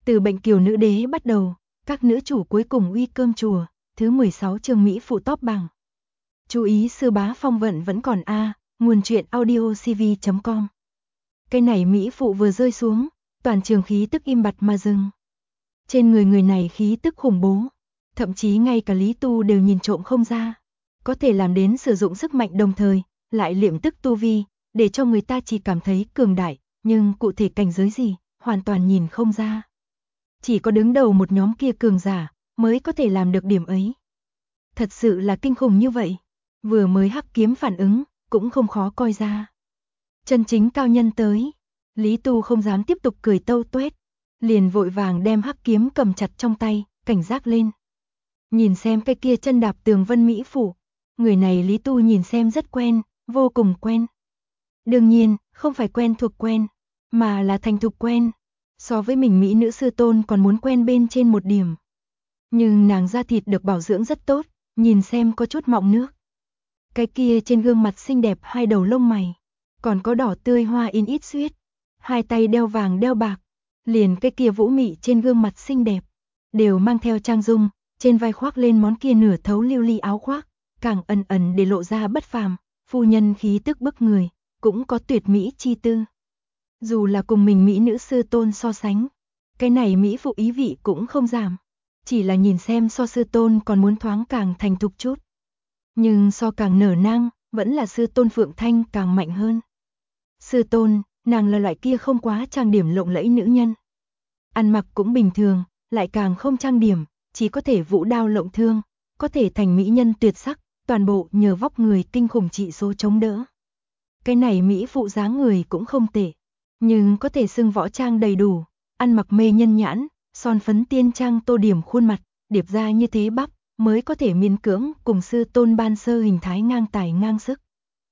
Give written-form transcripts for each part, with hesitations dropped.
Từ bệnh kiều nữ đế bắt đầu, các nữ chủ cuối cùng uy cơm chùa, thứ 16 chương Mỹ phụ top bảng. Chú ý sư bá phong vận vẫn còn a, nguồn truyện audio cv.com. Cái này Mỹ phụ vừa rơi xuống, toàn trường khí tức im bặt mà dừng. Trên người này khí tức khủng bố, thậm chí ngay cả Lý Tu đều nhìn trộm không ra. Có thể làm đến sử dụng sức mạnh đồng thời, lại liệm tức tu vi, để cho người ta chỉ cảm thấy cường đại, nhưng cụ thể cảnh giới gì, hoàn toàn nhìn không ra. Chỉ có đứng đầu một nhóm kia cường giả, mới có thể làm được điểm ấy. Thật sự là kinh khủng như vậy. Vừa mới hắc kiếm phản ứng, cũng không khó coi ra. Chân chính cao nhân tới. Lý Tu không dám tiếp tục cười tâu tuét, liền vội vàng đem hắc kiếm cầm chặt trong tay, cảnh giác lên. Nhìn xem cái kia chân đạp tường vân Mỹ phụ. Người này Lý Tu nhìn xem rất quen, vô cùng quen. Đương nhiên, không phải quen thuộc quen, mà là thành thục quen. So với mình Mỹ nữ sư tôn còn muốn quen bên trên một điểm. Nhưng nàng da thịt được bảo dưỡng rất tốt, nhìn xem có chút mọng nước. Cái kia trên gương mặt xinh đẹp hai đầu lông mày, còn có đỏ tươi hoa in ít xuyết, hai tay đeo vàng đeo bạc, liền cái kia vũ mị trên gương mặt xinh đẹp, đều mang theo trang dung, trên vai khoác lên món kia nửa thấu lưu ly áo khoác, càng ẩn ẩn để lộ ra bất phàm, phu nhân khí tức bức người, cũng có tuyệt mỹ chi tư. Dù là cùng mình Mỹ nữ sư tôn so sánh, cái này Mỹ phụ ý vị cũng không giảm, chỉ là nhìn xem so sư tôn còn muốn thoáng càng thành thục chút. Nhưng so càng nở nang, vẫn là sư tôn Phượng Thanh càng mạnh hơn. Sư tôn, nàng là loại kia không quá trang điểm lộng lẫy nữ nhân. Ăn mặc cũng bình thường, lại càng không trang điểm, chỉ có thể vũ đao lộng thương, có thể thành mỹ nhân tuyệt sắc, toàn bộ nhờ vóc người kinh khủng trị số chống đỡ. Cái này Mỹ phụ dáng người cũng không tệ, nhưng có thể xưng võ trang đầy đủ, ăn mặc mê nhân nhãn, son phấn tiên trang tô điểm khuôn mặt, điệp ra như thế bắp, mới có thể miễn cưỡng cùng sư tôn ban sơ hình thái ngang tài ngang sức.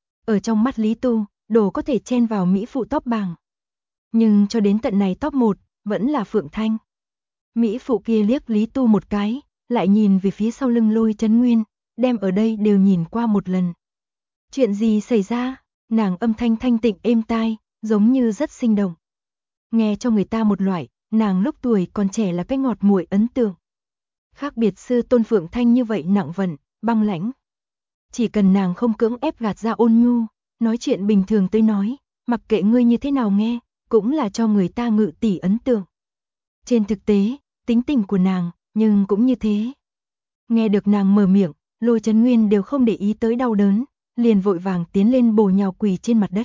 Ở trong mắt Lý Tu, đồ có thể chen vào Mỹ phụ top bảng. Nhưng cho đến tận này top 1, vẫn là Phượng Thanh. Mỹ phụ kia liếc Lý Tu một cái, lại nhìn về phía sau lưng Lôi Chấn Nguyên, đem ở đây đều nhìn qua một lần. Chuyện gì xảy ra? Nàng âm thanh thanh tịnh êm tai, giống như rất sinh động. Nghe cho người ta một loại, nàng lúc tuổi còn trẻ là cái ngọt muội ấn tượng. Khác biệt sư tôn Phượng Thanh như vậy nặng vận, băng lãnh. Chỉ cần nàng không cưỡng ép gạt ra ôn nhu, nói chuyện bình thường tới nói, mặc kệ ngươi như thế nào nghe, cũng là cho người ta ngự tỷ ấn tượng. Trên thực tế, tính tình của nàng, nhưng cũng như thế. Nghe được nàng mở miệng, Lôi Chấn Nguyên đều không để ý tới đau đớn, liền vội vàng tiến lên bổ nhào quỳ trên mặt đất.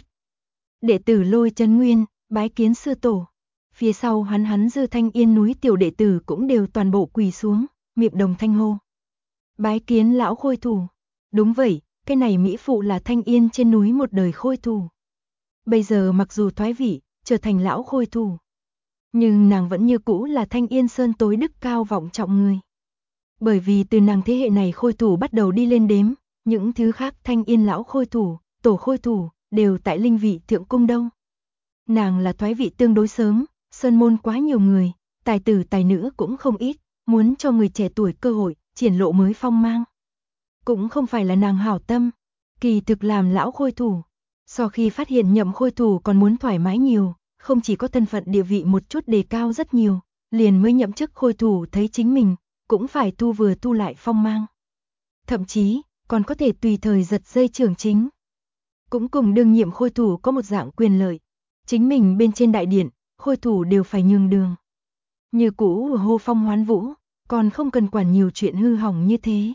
Đệ tử Lôi Chấn Nguyên, bái kiến sư tổ. Phía sau hắn Dư Thanh Yên núi tiểu đệ tử cũng đều toàn bộ quỳ xuống, miệng đồng thanh hô. Bái kiến lão khôi thủ. Đúng vậy, cái này Mỹ phụ là Thanh Yên trên núi một đời khôi thủ. Bây giờ mặc dù thoái vị, trở thành lão khôi thủ, nhưng nàng vẫn như cũ là Thanh Yên Sơn tối đức cao vọng trọng người. Bởi vì từ nàng thế hệ này khôi thủ bắt đầu đi lên đếm, những thứ khác Thanh Yên lão khôi thủ, tổ khôi thủ, đều tại linh vị thượng cung đâu. Nàng là thoái vị tương đối sớm, sơn môn quá nhiều người, tài tử tài nữ cũng không ít, muốn cho người trẻ tuổi cơ hội, triển lộ mới phong mang. Cũng không phải là nàng hảo tâm, kỳ thực làm lão khôi thủ. Sau khi phát hiện nhậm khôi thủ còn muốn thoải mái nhiều, không chỉ có thân phận địa vị một chút đề cao rất nhiều, liền mới nhậm chức khôi thủ thấy chính mình, cũng phải tu vừa tu lại phong mang. Thậm chí, còn có thể tùy thời giật dây trưởng chính. Cũng cùng đương nhiệm khôi thủ có một dạng quyền lợi. Chính mình bên trên đại điện, khôi thủ đều phải nhường đường. Như cũ hô phong hoán vũ, còn không cần quản nhiều chuyện hư hỏng như thế.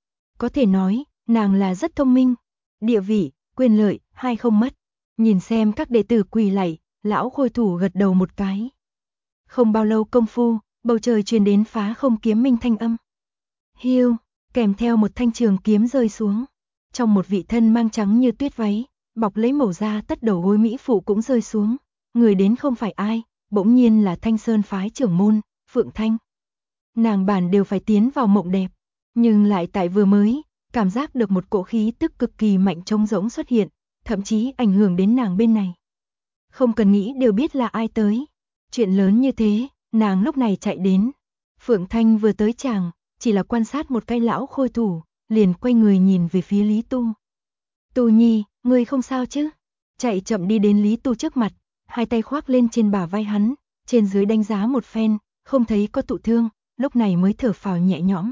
Có thể nói, nàng là rất thông minh, địa vị, quyền lợi, hai không mất. Nhìn xem các đệ tử quỳ lạy, lão khôi thủ gật đầu một cái. Không bao lâu công phu, bầu trời truyền đến phá không kiếm minh thanh âm. Hiu, kèm theo một thanh trường kiếm rơi xuống. Trong một vị thân mang trắng như tuyết váy, bọc lấy màu da tất đầu gối Mỹ phụ cũng rơi xuống. Người đến không phải ai, bỗng nhiên là Thanh Sơn phái trưởng môn, Phượng Thanh. Nàng bản đều phải tiến vào mộng đẹp, nhưng lại tại vừa mới, cảm giác được một cỗ khí tức cực kỳ mạnh trống rỗng xuất hiện, thậm chí ảnh hưởng đến nàng bên này. Không cần nghĩ đều biết là ai tới. Chuyện lớn như thế, nàng lúc này chạy đến. Phượng Thanh vừa tới chàng, chỉ là quan sát một cái lão khôi thủ, liền quay người nhìn về phía Lý Tu. Tu Nhi, ngươi không sao chứ? Chạy chậm đi đến Lý Tu trước mặt, hai tay khoác lên trên bả vai hắn, trên dưới đánh giá một phen, không thấy có thụ thương, lúc này mới thở phào nhẹ nhõm.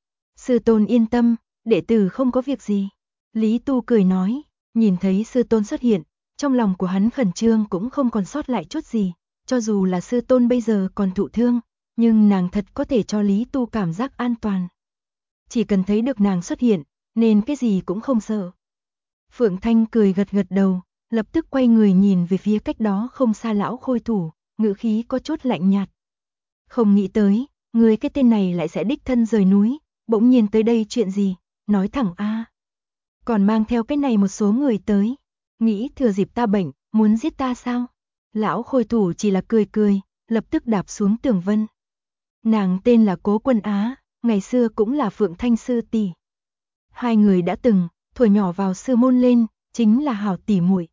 Sư tôn yên tâm, đệ tử không có việc gì. Lý Tu cười nói, nhìn thấy sư tôn xuất hiện, trong lòng của hắn khẩn trương cũng không còn sót lại chút gì, cho dù là sư tôn bây giờ còn thụ thương, nhưng nàng thật có thể cho Lý Tu cảm giác an toàn. Chỉ cần thấy được nàng xuất hiện, nên cái gì cũng không sợ. Phượng Thanh cười gật gật đầu, lập tức quay người nhìn về phía cách đó không xa lão khôi thủ, ngữ khí có chút lạnh nhạt. Không nghĩ tới, người cái tên này lại sẽ đích thân rời núi, bỗng nhiên tới đây chuyện gì, nói thẳng a. Còn mang theo cái này một số người tới, nghĩ thừa dịp ta bệnh, muốn giết ta sao? Lão khôi thủ chỉ là cười cười, lập tức đạp xuống tường vân. Nàng tên là Cố Quân Á, ngày xưa cũng là Phượng Thanh sư tỷ. Hai người đã từng thuở nhỏ vào sư môn lên, chính là hảo tỷ muội.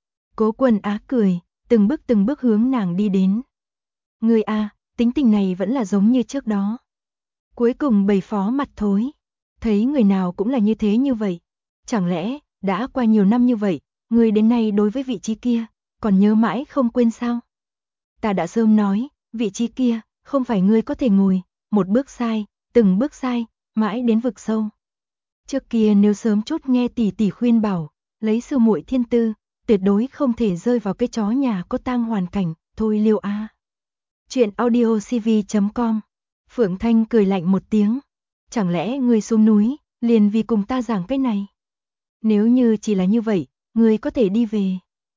Cố Quân Á cười, từng bước hướng nàng đi đến. Ngươi a, tính tình này vẫn là giống như trước đó. Cuối cùng bầy phó mặt thối, thấy người nào cũng là như thế như vậy. Chẳng lẽ, đã qua nhiều năm như vậy, ngươi đến nay đối với vị trí kia, còn nhớ mãi không quên sao? Ta đã sớm nói, vị trí kia, không phải ngươi có thể ngồi, một bước sai, từng bước sai, mãi đến vực sâu. Trước kia nếu sớm chút nghe tỷ tỷ khuyên bảo, lấy sư muội thiên tư, tuyệt đối không thể rơi vào cái chó nhà có tang hoàn cảnh, thôi liêu a. Chuyện audiocv.com. Phượng Thanh cười lạnh một tiếng. Chẳng lẽ ngươi xuống núi, liền vì cùng ta giảng cái này? Nếu như chỉ là như vậy, ngươi có thể đi về.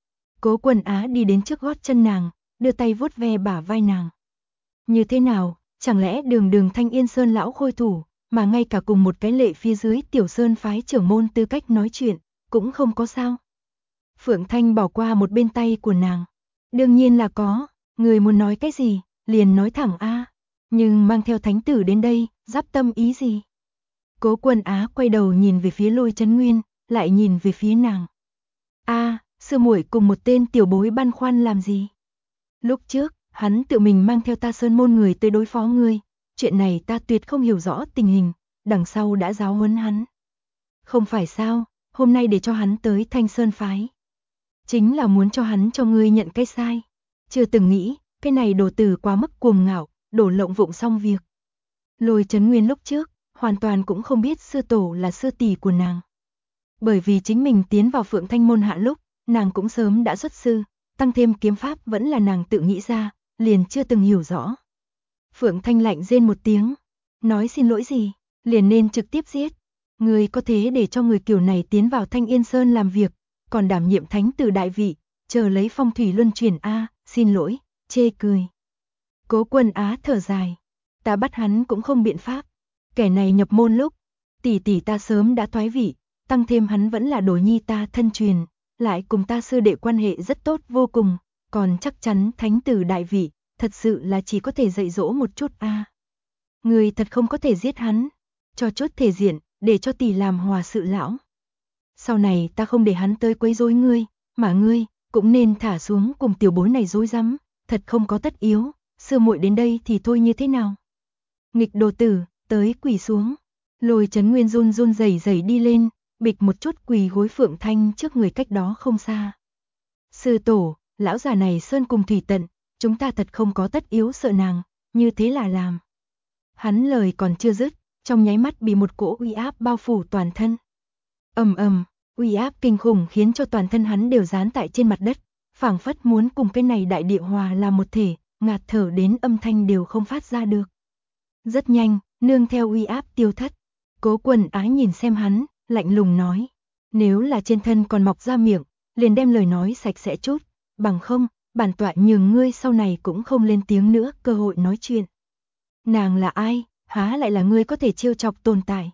Cố Quân Á đi đến trước gót chân nàng, đưa tay vuốt ve bả vai nàng. Như thế nào, chẳng lẽ đường Thanh Yên Sơn lão khôi thủ, mà ngay cả cùng một cái lệ phía dưới tiểu sơn phái trưởng môn tư cách nói chuyện, cũng không có sao? Phượng Thanh bỏ qua một bên tay của nàng. Đương nhiên là có, người muốn nói cái gì, liền nói thẳng a. Nhưng mang theo thánh tử đến đây, giáp tâm ý gì? Cố Quân Á quay đầu nhìn về phía Lôi Chấn Nguyên, lại nhìn về phía nàng. A, sư muội cùng một tên tiểu bối băn khoăn làm gì? Lúc trước, hắn tự mình mang theo ta sơn môn người tới đối phó ngươi, chuyện này ta tuyệt không hiểu rõ tình hình, đằng sau đã giáo huấn hắn. Không phải sao, hôm nay để cho hắn tới Thanh Sơn phái. Chính là muốn cho hắn cho ngươi nhận cái sai. Chưa từng nghĩ, cái này đồ tử quá mức cuồng ngạo, đổ lộng vụng xong việc. Lôi Chấn Nguyên lúc trước, hoàn toàn cũng không biết sư tổ là sư tỷ của nàng. Bởi vì chính mình tiến vào Phượng Thanh môn hạ lúc, nàng cũng sớm đã xuất sư, tăng thêm kiếm pháp vẫn là nàng tự nghĩ ra, liền chưa từng hiểu rõ. Phượng Thanh lạnh rên một tiếng, nói xin lỗi gì, liền nên trực tiếp giết. Người có thế để cho người kiểu này tiến vào Thanh Yên Sơn làm việc, còn đảm nhiệm thánh tử đại vị, chờ lấy phong thủy luân chuyển a, xin lỗi, chê cười. Cố Quân Á thở dài, ta bắt hắn cũng không biện pháp, kẻ này nhập môn lúc, tỷ tỷ ta sớm đã thoái vị, tăng thêm hắn vẫn là đồ nhi ta thân truyền, lại cùng ta sư đệ quan hệ rất tốt vô cùng, còn chắc chắn thánh tử đại vị, thật sự là chỉ có thể dạy dỗ một chút a. Người thật không có thể giết hắn, cho chút thể diện, để cho tỷ làm hòa sự lão. Sau này ta không để hắn tới quấy rối ngươi, mà ngươi cũng nên thả xuống cùng tiểu bối này rối rắm, thật không có tất yếu, sư muội đến đây thì thôi như thế nào? Nghịch đồ tử, tới quỳ xuống. Lôi Chấn Nguyên run run rẩy rẩy đi lên, bịch một chút quỳ gối Phượng Thanh trước người cách đó không xa. Sư tổ, lão già này sơn cùng thủy tận, chúng ta thật không có tất yếu sợ nàng, như thế là làm. Hắn lời còn chưa dứt, trong nháy mắt bị một cỗ uy áp bao phủ toàn thân. Ầm ầm, uy áp kinh khủng khiến cho toàn thân hắn đều dán tại trên mặt đất, phảng phất muốn cùng cái này đại địa hòa làm một thể, ngạt thở đến âm thanh đều không phát ra được. Rất nhanh, nương theo uy áp tiêu thất. Cố Quân Á nhìn xem hắn, lạnh lùng nói, nếu là trên thân còn mọc ra miệng, liền đem lời nói sạch sẽ chút, bằng không, bản tọa nhường ngươi sau này cũng không lên tiếng nữa cơ hội nói chuyện. Nàng là ai, há lại là ngươi có thể trêu chọc tồn tại.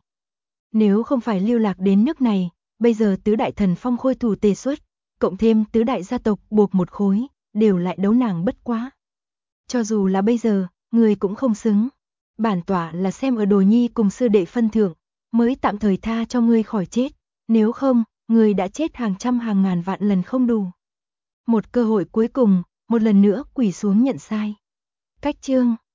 Nếu không phải lưu lạc đến nước này, bây giờ tứ đại thần phong khôi thủ tề xuất, cộng thêm tứ đại gia tộc buộc một khối, đều lại đấu nàng bất quá. Cho dù là bây giờ, ngươi cũng không xứng. Bản tọa là xem ở đồ nhi cùng sư đệ phân thượng, mới tạm thời tha cho ngươi khỏi chết, nếu không, ngươi đã chết hàng trăm hàng ngàn vạn lần không đủ. Một cơ hội cuối cùng, một lần nữa quỳ xuống nhận sai. Cách chương